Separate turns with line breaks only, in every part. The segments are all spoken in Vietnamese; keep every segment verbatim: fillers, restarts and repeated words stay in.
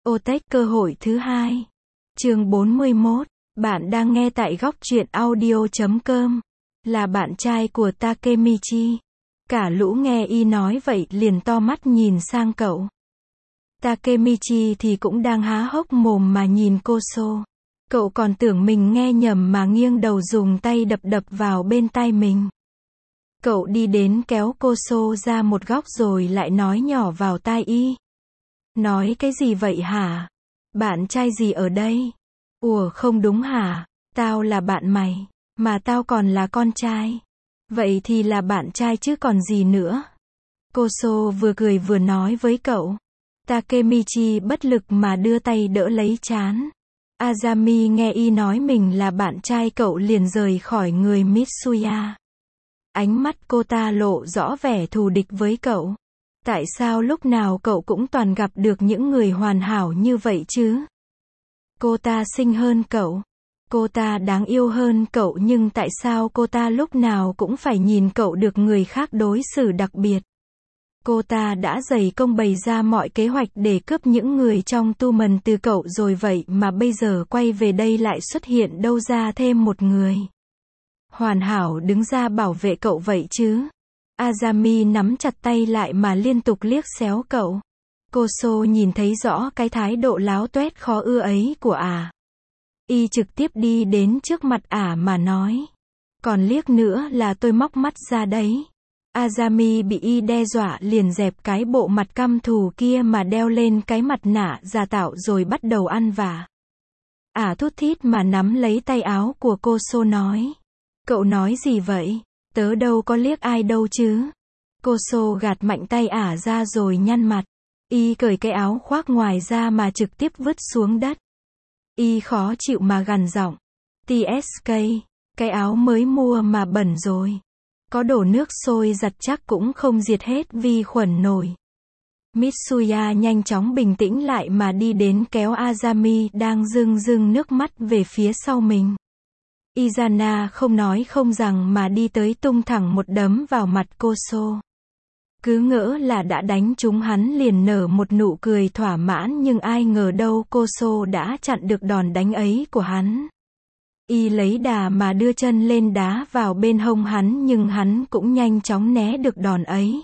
Otech cơ hội thứ hai. Chương bốn mươi mốt. Bạn đang nghe tại góc truyện audio chấm com. Là bạn trai của Takemichi. Cả lũ nghe y nói vậy liền to mắt nhìn sang cậu. Takemichi thì cũng đang há hốc mồm mà nhìn Koso. Cậu còn tưởng mình nghe nhầm mà nghiêng đầu dùng tay đập đập vào bên tai mình. Cậu đi đến kéo Koso ra một góc rồi lại nói nhỏ vào tai y. Nói cái gì vậy hả? Bạn trai gì ở đây? Ủa không đúng hả? Tao là bạn mày, mà tao còn là con trai. Vậy thì là bạn trai chứ còn gì nữa. Koso vừa cười vừa nói với cậu. Takemichi bất lực mà đưa tay đỡ lấy trán. Azami nghe y nói mình là bạn trai cậu liền rời khỏi người Mitsuya. Ánh mắt cô ta lộ rõ vẻ thù địch với cậu. Tại sao lúc nào cậu cũng toàn gặp được những người hoàn hảo như vậy chứ? Cô ta xinh hơn cậu. Cô ta đáng yêu hơn cậu nhưng tại sao cô ta lúc nào cũng phải nhìn cậu được người khác đối xử đặc biệt? Cô ta đã dày công bày ra mọi kế hoạch để cướp những người trong tu mần từ cậu rồi vậy mà bây giờ quay về đây lại xuất hiện đâu ra thêm một người hoàn hảo đứng ra bảo vệ cậu vậy chứ? Azami nắm chặt tay lại mà liên tục liếc xéo cậu. Koso nhìn thấy rõ cái thái độ láo tuét khó ưa ấy của ả. Y trực tiếp đi đến trước mặt ả mà nói. Còn liếc nữa là tôi móc mắt ra đấy. Azami bị y đe dọa liền dẹp cái bộ mặt căm thù kia mà đeo lên cái mặt nạ giả tạo rồi bắt đầu ăn vạ. Ả thút thít mà nắm lấy tay áo của Koso nói. Cậu nói gì vậy? Tớ đâu có liếc ai đâu chứ. Koso gạt mạnh tay ả ra rồi nhăn mặt. Y cởi cái áo khoác ngoài ra mà trực tiếp vứt xuống đất. Y khó chịu mà gằn giọng. tê ét ca, cái áo mới mua mà bẩn rồi. Có đổ nước sôi giặt chắc cũng không diệt hết vi khuẩn nổi. Mitsuya nhanh chóng bình tĩnh lại mà đi đến kéo Azami đang rưng rưng nước mắt về phía sau mình. Izana không nói không rằng mà đi tới tung thẳng một đấm vào mặt Koso. Cứ ngỡ là đã đánh trúng hắn liền nở một nụ cười thỏa mãn nhưng ai ngờ đâu Koso đã chặn được đòn đánh ấy của hắn. Y lấy đà mà đưa chân lên đá vào bên hông hắn nhưng hắn cũng nhanh chóng né được đòn ấy.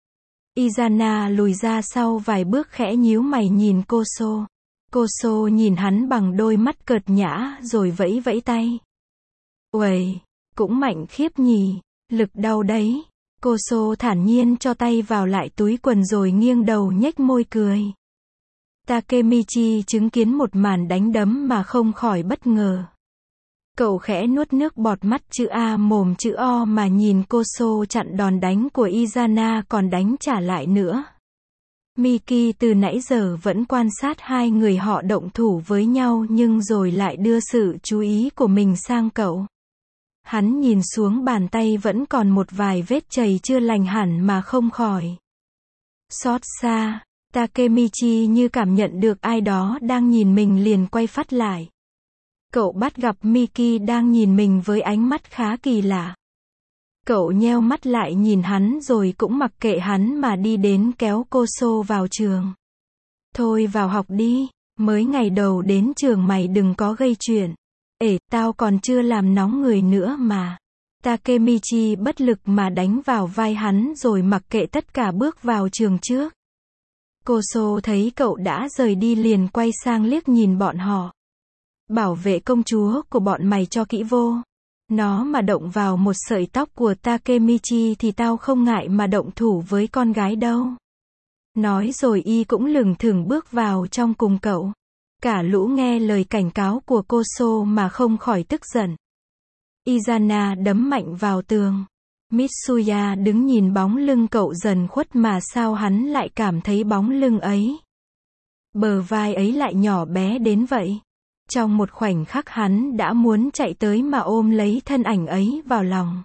Izana lùi ra sau vài bước khẽ nhíu mày nhìn Koso. Koso nhìn hắn bằng đôi mắt cợt nhã rồi vẫy vẫy tay. Uầy, cũng mạnh khiếp nhỉ, lực đau đấy. Koso thản nhiên cho tay vào lại túi quần rồi nghiêng đầu nhếch môi cười. Takemichi chứng kiến một màn đánh đấm mà không khỏi bất ngờ. Cậu khẽ nuốt nước bọt mắt chữ A mồm chữ O mà nhìn Koso chặn đòn đánh của Izana còn đánh trả lại nữa. Miki từ nãy giờ vẫn quan sát hai người họ động thủ với nhau nhưng rồi lại đưa sự chú ý của mình sang cậu. Hắn nhìn xuống bàn tay vẫn còn một vài vết chày chưa lành hẳn mà không khỏi xót xa. Takemichi như cảm nhận được ai đó đang nhìn mình liền quay phát lại. Cậu bắt gặp Miki đang nhìn mình với ánh mắt khá kỳ lạ. Cậu nheo mắt lại nhìn hắn rồi cũng mặc kệ hắn mà đi đến kéo Koso vào trường. Thôi vào học đi, mới ngày đầu đến trường mày đừng có gây chuyện. Ể, tao còn chưa làm nóng người nữa mà. Takemichi bất lực mà đánh vào vai hắn rồi mặc kệ tất cả bước vào trường trước. Koso thấy cậu đã rời đi liền quay sang liếc nhìn bọn họ. Bảo vệ công chúa của bọn mày cho kỹ vô. Nó mà động vào một sợi tóc của Takemichi thì tao không ngại mà động thủ với con gái đâu. Nói rồi y cũng lừng thừng bước vào trong cùng cậu. Cả lũ nghe lời cảnh cáo của Koso mà không khỏi tức giận. Izana đấm mạnh vào tường. Mitsuya đứng nhìn bóng lưng cậu dần khuất mà sao hắn lại cảm thấy bóng lưng ấy. Bờ vai ấy lại nhỏ bé đến vậy. Trong một khoảnh khắc hắn đã muốn chạy tới mà ôm lấy thân ảnh ấy vào lòng.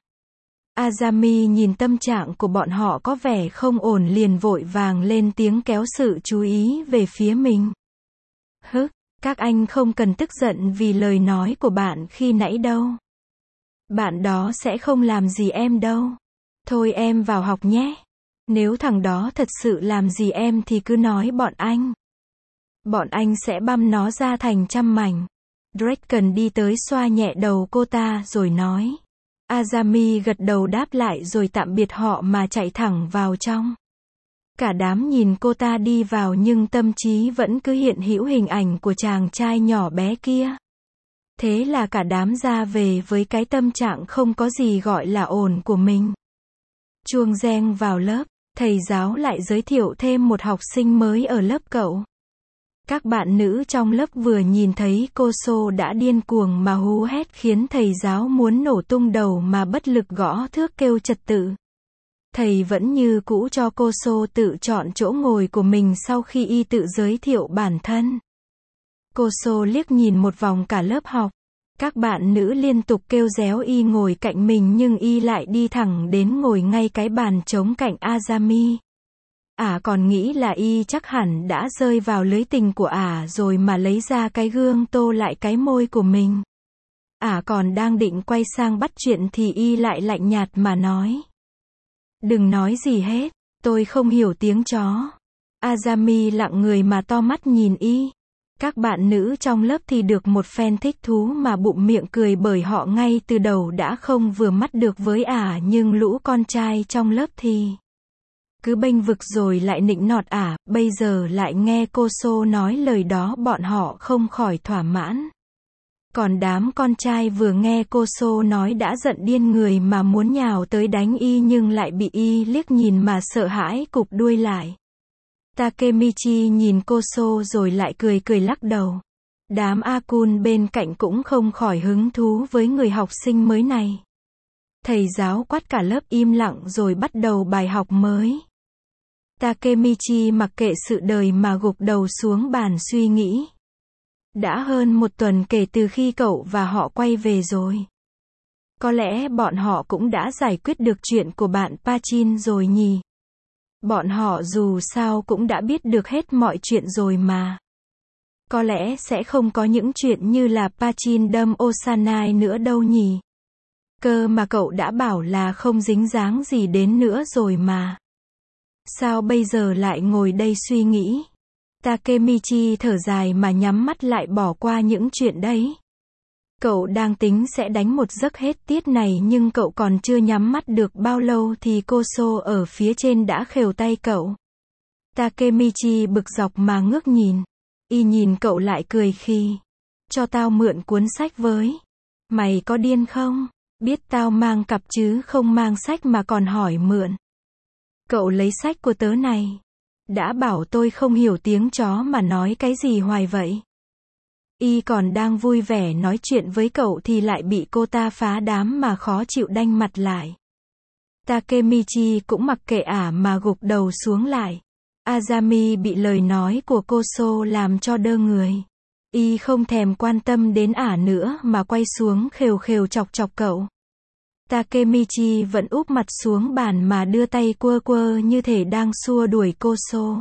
Azami nhìn tâm trạng của bọn họ có vẻ không ổn liền vội vàng lên tiếng kéo sự chú ý về phía mình. Hức, các anh không cần tức giận vì lời nói của bạn khi nãy đâu. Bạn đó sẽ không làm gì em đâu. Thôi em vào học nhé. Nếu thằng đó thật sự làm gì em thì cứ nói bọn anh. Bọn anh sẽ băm nó ra thành trăm mảnh. Draken đi tới xoa nhẹ đầu cô ta rồi nói. Azami gật đầu đáp lại rồi tạm biệt họ mà chạy thẳng vào trong. Cả đám nhìn cô ta đi vào nhưng tâm trí vẫn cứ hiện hữu hình ảnh của chàng trai nhỏ bé kia. Thế là cả đám ra về với cái tâm trạng không có gì gọi là ổn của mình. Chuông reng vào lớp, thầy giáo lại giới thiệu thêm một học sinh mới ở lớp cậu. Các bạn nữ trong lớp vừa nhìn thấy cô Sô đã điên cuồng mà hú hét khiến thầy giáo muốn nổ tung đầu mà bất lực gõ thước kêu trật tự. Thầy vẫn như cũ cho cô Sô tự chọn chỗ ngồi của mình sau khi y tự giới thiệu bản thân. Cô Sô liếc nhìn một vòng cả lớp học. Các bạn nữ liên tục kêu réo y ngồi cạnh mình nhưng y lại đi thẳng đến ngồi ngay cái bàn trống cạnh Azami. Ả à còn nghĩ là y chắc hẳn đã rơi vào lưới tình của ả à rồi mà lấy ra cái gương tô lại cái môi của mình. Ả à còn đang định quay sang bắt chuyện thì y lại lạnh nhạt mà nói. Đừng nói gì hết, tôi không hiểu tiếng chó. Azami lặng người mà to mắt nhìn y. Các bạn nữ trong lớp thì được một phen thích thú mà bụng miệng cười bởi họ ngay từ đầu đã không vừa mắt được với ả à, nhưng lũ con trai trong lớp thì cứ bênh vực rồi lại nịnh nọt ả, à, bây giờ lại nghe cô Sô nói lời đó bọn họ không khỏi thỏa mãn. Còn đám con trai vừa nghe cô Sô nói đã giận điên người mà muốn nhào tới đánh y nhưng lại bị y liếc nhìn mà sợ hãi cụp đuôi lại. Takemichi nhìn cô Sô rồi lại cười cười lắc đầu. Đám A-kun bên cạnh cũng không khỏi hứng thú với người học sinh mới này. Thầy giáo quát cả lớp im lặng rồi bắt đầu bài học mới. Takemichi mặc kệ sự đời mà gục đầu xuống bàn suy nghĩ. Đã hơn một tuần kể từ khi cậu và họ quay về rồi. Có lẽ bọn họ cũng đã giải quyết được chuyện của bạn Pachin rồi nhỉ? Bọn họ dù sao cũng đã biết được hết mọi chuyện rồi mà. Có lẽ sẽ không có những chuyện như là Pachin đâm Osanai nữa đâu nhỉ? Cơ mà cậu đã bảo là không dính dáng gì đến nữa rồi mà. Sao bây giờ lại ngồi đây suy nghĩ? Takemichi thở dài mà nhắm mắt lại bỏ qua những chuyện đấy. Cậu đang tính sẽ đánh một giấc hết tiết này nhưng cậu còn chưa nhắm mắt được bao lâu thì cô Sô ở phía trên đã khều tay cậu. Takemichi bực dọc mà ngước nhìn. Y nhìn cậu lại cười khi. Cho tao mượn cuốn sách với. Mày có điên không? Biết tao mang cặp chứ không mang sách mà còn hỏi mượn. Cậu lấy sách của tớ này. Đã bảo tôi không hiểu tiếng chó mà nói cái gì hoài vậy. Y còn đang vui vẻ nói chuyện với cậu thì lại bị cô ta phá đám mà khó chịu đanh mặt lại. Takemichi cũng mặc kệ ả mà gục đầu xuống lại. Azami bị lời nói của cô Sô làm cho đơ người. Y không thèm quan tâm đến ả nữa mà quay xuống khều khều chọc chọc cậu. Takemichi vẫn úp mặt xuống bàn mà đưa tay quơ quơ như thể đang xua đuổi cô Sô.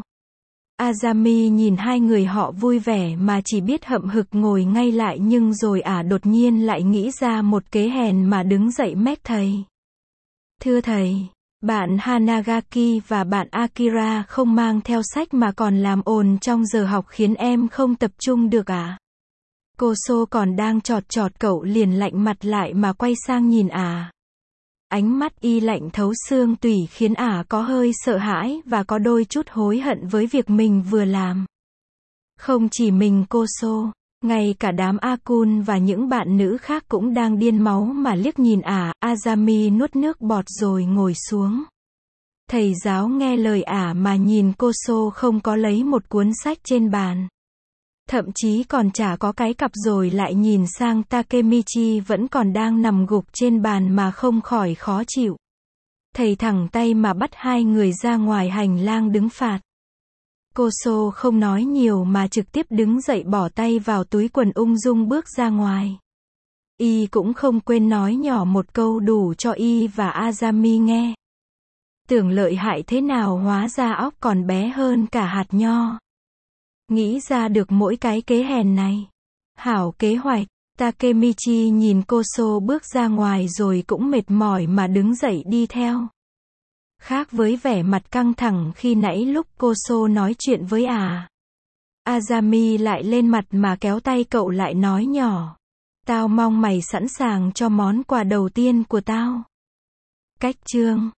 Azami nhìn hai người họ vui vẻ mà chỉ biết hậm hực ngồi ngay lại nhưng rồi ả đột nhiên lại nghĩ ra một kế hèn mà đứng dậy mét thầy. Thưa thầy, bạn Hanagaki và bạn Akira không mang theo sách mà còn làm ồn trong giờ học khiến em không tập trung được à? Cô Sô còn đang chọt chọt cậu liền lạnh mặt lại mà quay sang nhìn ả. Ánh mắt y lạnh thấu xương tủy khiến ả có hơi sợ hãi và có đôi chút hối hận với việc mình vừa làm. Không chỉ mình cô Sô, ngay cả đám A-kun và những bạn nữ khác cũng đang điên máu mà liếc nhìn ả. Azami nuốt nước bọt rồi ngồi xuống. Thầy giáo nghe lời ả mà nhìn cô Sô không có lấy một cuốn sách trên bàn. Thậm chí còn chả có cái cặp rồi lại nhìn sang Takemichi vẫn còn đang nằm gục trên bàn mà không khỏi khó chịu. Thầy thẳng tay mà bắt hai người ra ngoài hành lang đứng phạt. Cô Sô không nói nhiều mà trực tiếp đứng dậy bỏ tay vào túi quần ung dung bước ra ngoài. Y cũng không quên nói nhỏ một câu đủ cho Y và Azami nghe. Tưởng lợi hại thế nào hóa ra óc còn bé hơn cả hạt nho. Nghĩ ra được mỗi cái kế hèn này. Hảo kế hoạch. Takemichi nhìn cô Sô bước ra ngoài rồi cũng mệt mỏi mà đứng dậy đi theo. Khác với vẻ mặt căng thẳng khi nãy lúc cô Sô nói chuyện với ả. Azami lại lên mặt mà kéo tay cậu lại nói nhỏ. Tao mong mày sẵn sàng cho món quà đầu tiên của tao. Cách chương